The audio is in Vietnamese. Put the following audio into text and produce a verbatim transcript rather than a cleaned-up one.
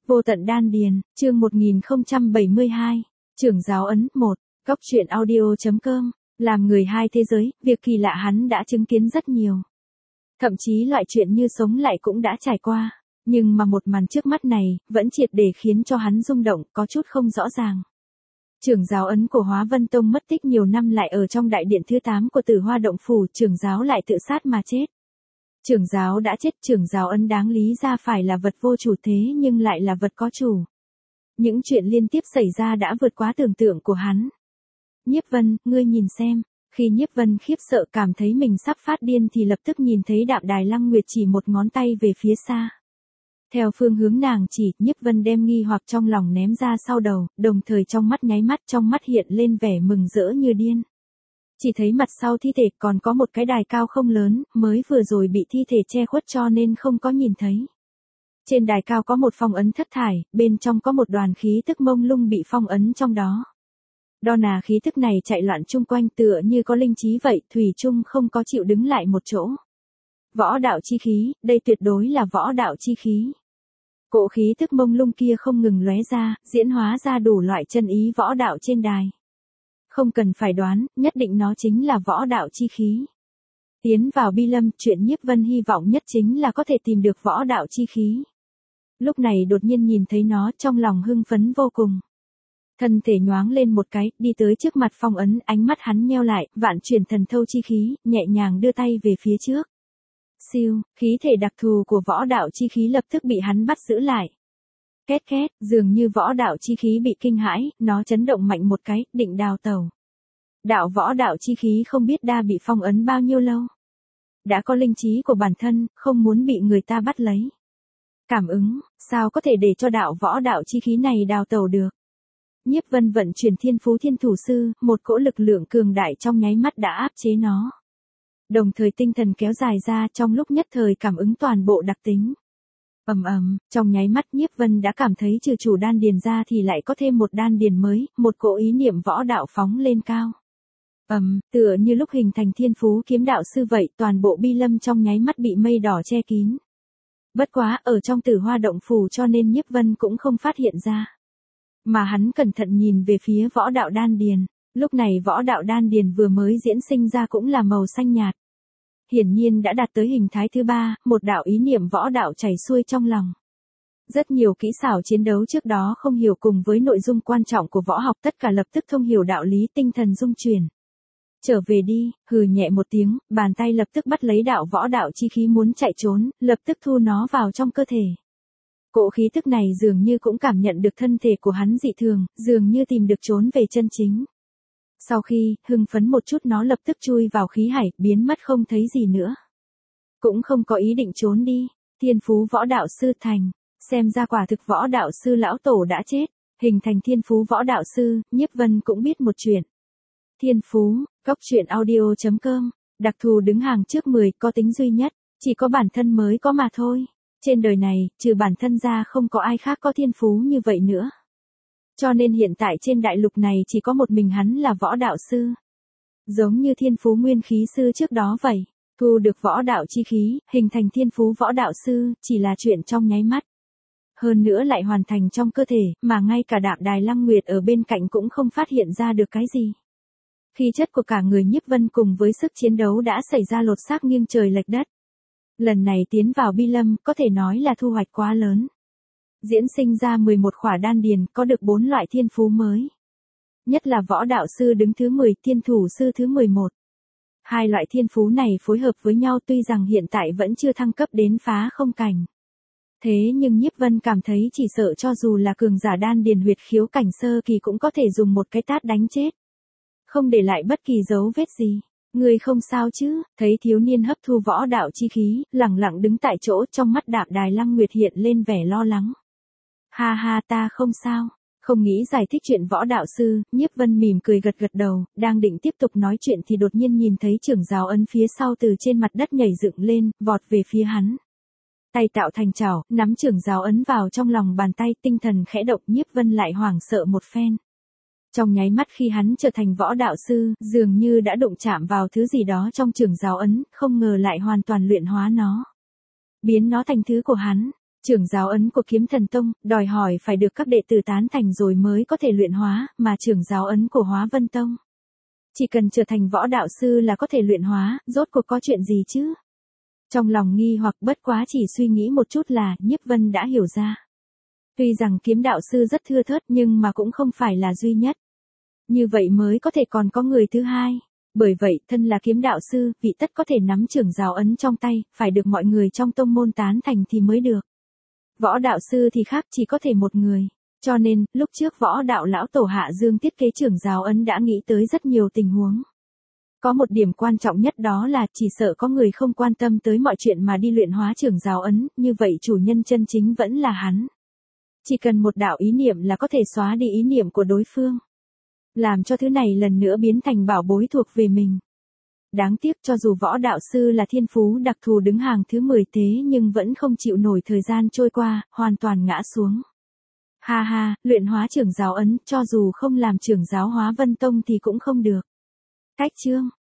Vô tận đan điền, chương một nghìn không trăm bảy mươi hai, trưởng giáo ấn, một, góc truyện audio.com, làm người hai thế giới, việc kỳ lạ hắn đã chứng kiến rất nhiều. Thậm chí loại chuyện như sống lại cũng đã trải qua, nhưng mà một màn trước mắt này, vẫn triệt để khiến cho hắn rung động, có chút không rõ ràng. Trưởng giáo ấn của Hóa Vân Tông mất tích nhiều năm lại ở trong đại điện thứ tám của Tử Hoa Động Phủ, trưởng giáo lại tự sát mà chết. Trưởng giáo đã chết, trưởng giáo ấn đáng lý ra phải là vật vô chủ thế nhưng lại là vật có chủ. Những chuyện liên tiếp xảy ra đã vượt quá tưởng tượng của hắn. Nhiếp Vân, ngươi nhìn xem, khi Nhiếp Vân khiếp sợ cảm thấy mình sắp phát điên thì lập tức nhìn thấy Đạm Đài Lăng Nguyệt chỉ một ngón tay về phía xa. Theo phương hướng nàng chỉ, Nhiếp Vân đem nghi hoặc trong lòng ném ra sau đầu, đồng thời trong mắt nháy mắt trong mắt hiện lên vẻ mừng rỡ như điên. Chỉ thấy mặt sau thi thể còn có một cái đài cao không lớn, mới vừa rồi bị thi thể che khuất cho nên không có nhìn thấy. Trên đài cao có một phong ấn thất thải, bên trong có một đoàn khí tức mông lung bị phong ấn trong đó. Đo nà khí tức này chạy loạn chung quanh tựa như có linh trí vậy, thủy chung không có chịu đứng lại một chỗ. Võ đạo chi khí, đây tuyệt đối là võ đạo chi khí. Cỗ khí tức mông lung kia không ngừng lóe ra, diễn hóa ra đủ loại chân ý võ đạo trên đài. Không cần phải đoán, nhất định nó chính là võ đạo chi khí. Tiến vào Bi Lâm, chuyện Nhiếp Vân hy vọng nhất chính là có thể tìm được võ đạo chi khí. Lúc này đột nhiên nhìn thấy nó, trong lòng hưng phấn vô cùng. Thân thể nhoáng lên một cái, đi tới trước mặt phong ấn, ánh mắt hắn nheo lại, vạn chuyển thần thâu chi khí, nhẹ nhàng đưa tay về phía trước. Siêu, khí thể đặc thù của võ đạo chi khí lập tức bị hắn bắt giữ lại. Két két, dường như võ đạo chi khí bị kinh hãi, nó chấn động mạnh một cái, định đào tẩu. Đạo võ đạo chi khí không biết đã bị phong ấn bao nhiêu lâu. Đã có linh trí của bản thân, không muốn bị người ta bắt lấy. Cảm ứng, sao có thể để cho đạo võ đạo chi khí này đào tẩu được. Nhiếp Vân vận chuyển Thiên Phú Thiên Thủ Sư, một cỗ lực lượng cường đại trong nháy mắt đã áp chế nó. Đồng thời tinh thần kéo dài ra trong lúc nhất thời cảm ứng toàn bộ đặc tính. Ầm ầm, trong nháy mắt Nhiếp Vân đã cảm thấy trừ chủ đan điền ra thì lại có thêm một đan điền mới, một cỗ ý niệm võ đạo phóng lên cao. Ầm, tựa như lúc hình thành Thiên Phú Kiếm Đạo Sư vậy, toàn bộ Bi Lâm trong nháy mắt bị mây đỏ che kín. Bất quá, ở trong Tử Hoa Động Phủ cho nên Nhiếp Vân cũng không phát hiện ra. Mà hắn cẩn thận nhìn về phía võ đạo đan điền, lúc này võ đạo đan điền vừa mới diễn sinh ra cũng là màu xanh nhạt. Hiển nhiên đã đạt tới hình thái thứ ba, một đạo ý niệm võ đạo chảy xuôi trong lòng. Rất nhiều kỹ xảo chiến đấu trước đó không hiểu cùng với nội dung quan trọng của võ học tất cả lập tức thông hiểu đạo lý, tinh thần dung chuyển. Trở về đi, hừ nhẹ một tiếng, bàn tay lập tức bắt lấy đạo võ đạo chi khí muốn chạy trốn, lập tức thu nó vào trong cơ thể. Cỗ khí tức này dường như cũng cảm nhận được thân thể của hắn dị thường, dường như tìm được trốn về chân chính. Sau khi, hưng phấn một chút nó lập tức chui vào khí hải, biến mất không thấy gì nữa. Cũng không có ý định trốn đi, Thiên Phú Võ Đạo Sư thành, xem ra quả thực Võ Đạo Sư lão tổ đã chết, hình thành Thiên Phú Võ Đạo Sư, Nhiếp Vân cũng biết một chuyện. Thiên Phú, góc truyện audio.com, đặc thù đứng hàng trước mười, có tính duy nhất, chỉ có bản thân mới có mà thôi. Trên đời này, trừ bản thân ra không có ai khác có thiên phú như vậy nữa. Cho nên hiện tại trên đại lục này chỉ có một mình hắn là võ đạo sư. Giống như Thiên Phú Nguyên Khí Sư trước đó vậy, thu được võ đạo chi khí, hình thành Thiên Phú Võ Đạo Sư, chỉ là chuyện trong nháy mắt. Hơn nữa lại hoàn thành trong cơ thể, mà ngay cả Đạm Đài Lăng Nguyệt ở bên cạnh cũng không phát hiện ra được cái gì. Khí chất của cả người Nhiếp Vân cùng với sức chiến đấu đã xảy ra lột xác nghiêng trời lệch đất. Lần này tiến vào Bi Lâm có thể nói là thu hoạch quá lớn. Diễn sinh ra mười một khỏa đan điền, có được bốn loại thiên phú mới. Nhất là võ đạo sư đứng thứ mười, thiên thủ sư thứ mười một. Hai loại thiên phú này phối hợp với nhau tuy rằng hiện tại vẫn chưa thăng cấp đến phá không cảnh. Thế nhưng Nhiếp Vân cảm thấy chỉ sợ cho dù là cường giả đan điền huyệt khiếu cảnh sơ kỳ cũng có thể dùng một cái tát đánh chết. Không để lại bất kỳ dấu vết gì. Người không sao chứ, thấy thiếu niên hấp thu võ đạo chi khí, lẳng lặng đứng tại chỗ, trong mắt Đạm Đài Lăng Nguyệt hiện lên vẻ lo lắng. Ha ha, ta không sao, không nghĩ giải thích chuyện võ đạo sư, Nhiếp Vân mỉm cười gật gật đầu, đang định tiếp tục nói chuyện thì đột nhiên nhìn thấy trưởng giáo ấn phía sau từ trên mặt đất nhảy dựng lên, vọt về phía hắn. Tay tạo thành chảo, nắm trưởng giáo ấn vào trong lòng bàn tay, tinh thần khẽ động, Nhiếp Vân lại hoảng sợ một phen. Trong nháy mắt khi hắn trở thành võ đạo sư, dường như đã đụng chạm vào thứ gì đó trong trưởng giáo ấn, không ngờ lại hoàn toàn luyện hóa nó. Biến nó thành thứ của hắn. Trưởng giáo ấn của Kiếm Thần Tông, đòi hỏi phải được các đệ tử tán thành rồi mới có thể luyện hóa, mà trưởng giáo ấn của Hóa Vân Tông. Chỉ cần trở thành võ đạo sư là có thể luyện hóa, rốt cuộc có chuyện gì chứ? Trong lòng nghi hoặc bất quá chỉ suy nghĩ một chút là, Nhiếp Vân đã hiểu ra. Tuy rằng kiếm đạo sư rất thưa thớt nhưng mà cũng không phải là duy nhất. Như vậy mới có thể còn có người thứ hai. Bởi vậy, thân là kiếm đạo sư, vị tất có thể nắm trưởng giáo ấn trong tay, phải được mọi người trong tông môn tán thành thì mới được. Võ đạo sư thì khác, chỉ có thể một người. Cho nên, lúc trước võ đạo lão tổ Hạ Dương thiết kế trưởng giáo ấn đã nghĩ tới rất nhiều tình huống. Có một điểm quan trọng nhất đó là chỉ sợ có người không quan tâm tới mọi chuyện mà đi luyện hóa trưởng giáo ấn, như vậy chủ nhân chân chính vẫn là hắn. Chỉ cần một đạo ý niệm là có thể xóa đi ý niệm của đối phương. Làm cho thứ này lần nữa biến thành bảo bối thuộc về mình. Đáng tiếc cho dù võ đạo sư là thiên phú đặc thù đứng hàng thứ mười thế nhưng vẫn không chịu nổi thời gian trôi qua, hoàn toàn ngã xuống. Ha ha, luyện hóa trưởng giáo ấn, cho dù không làm trưởng giáo Hóa Vân Tông thì cũng không được. Cách chương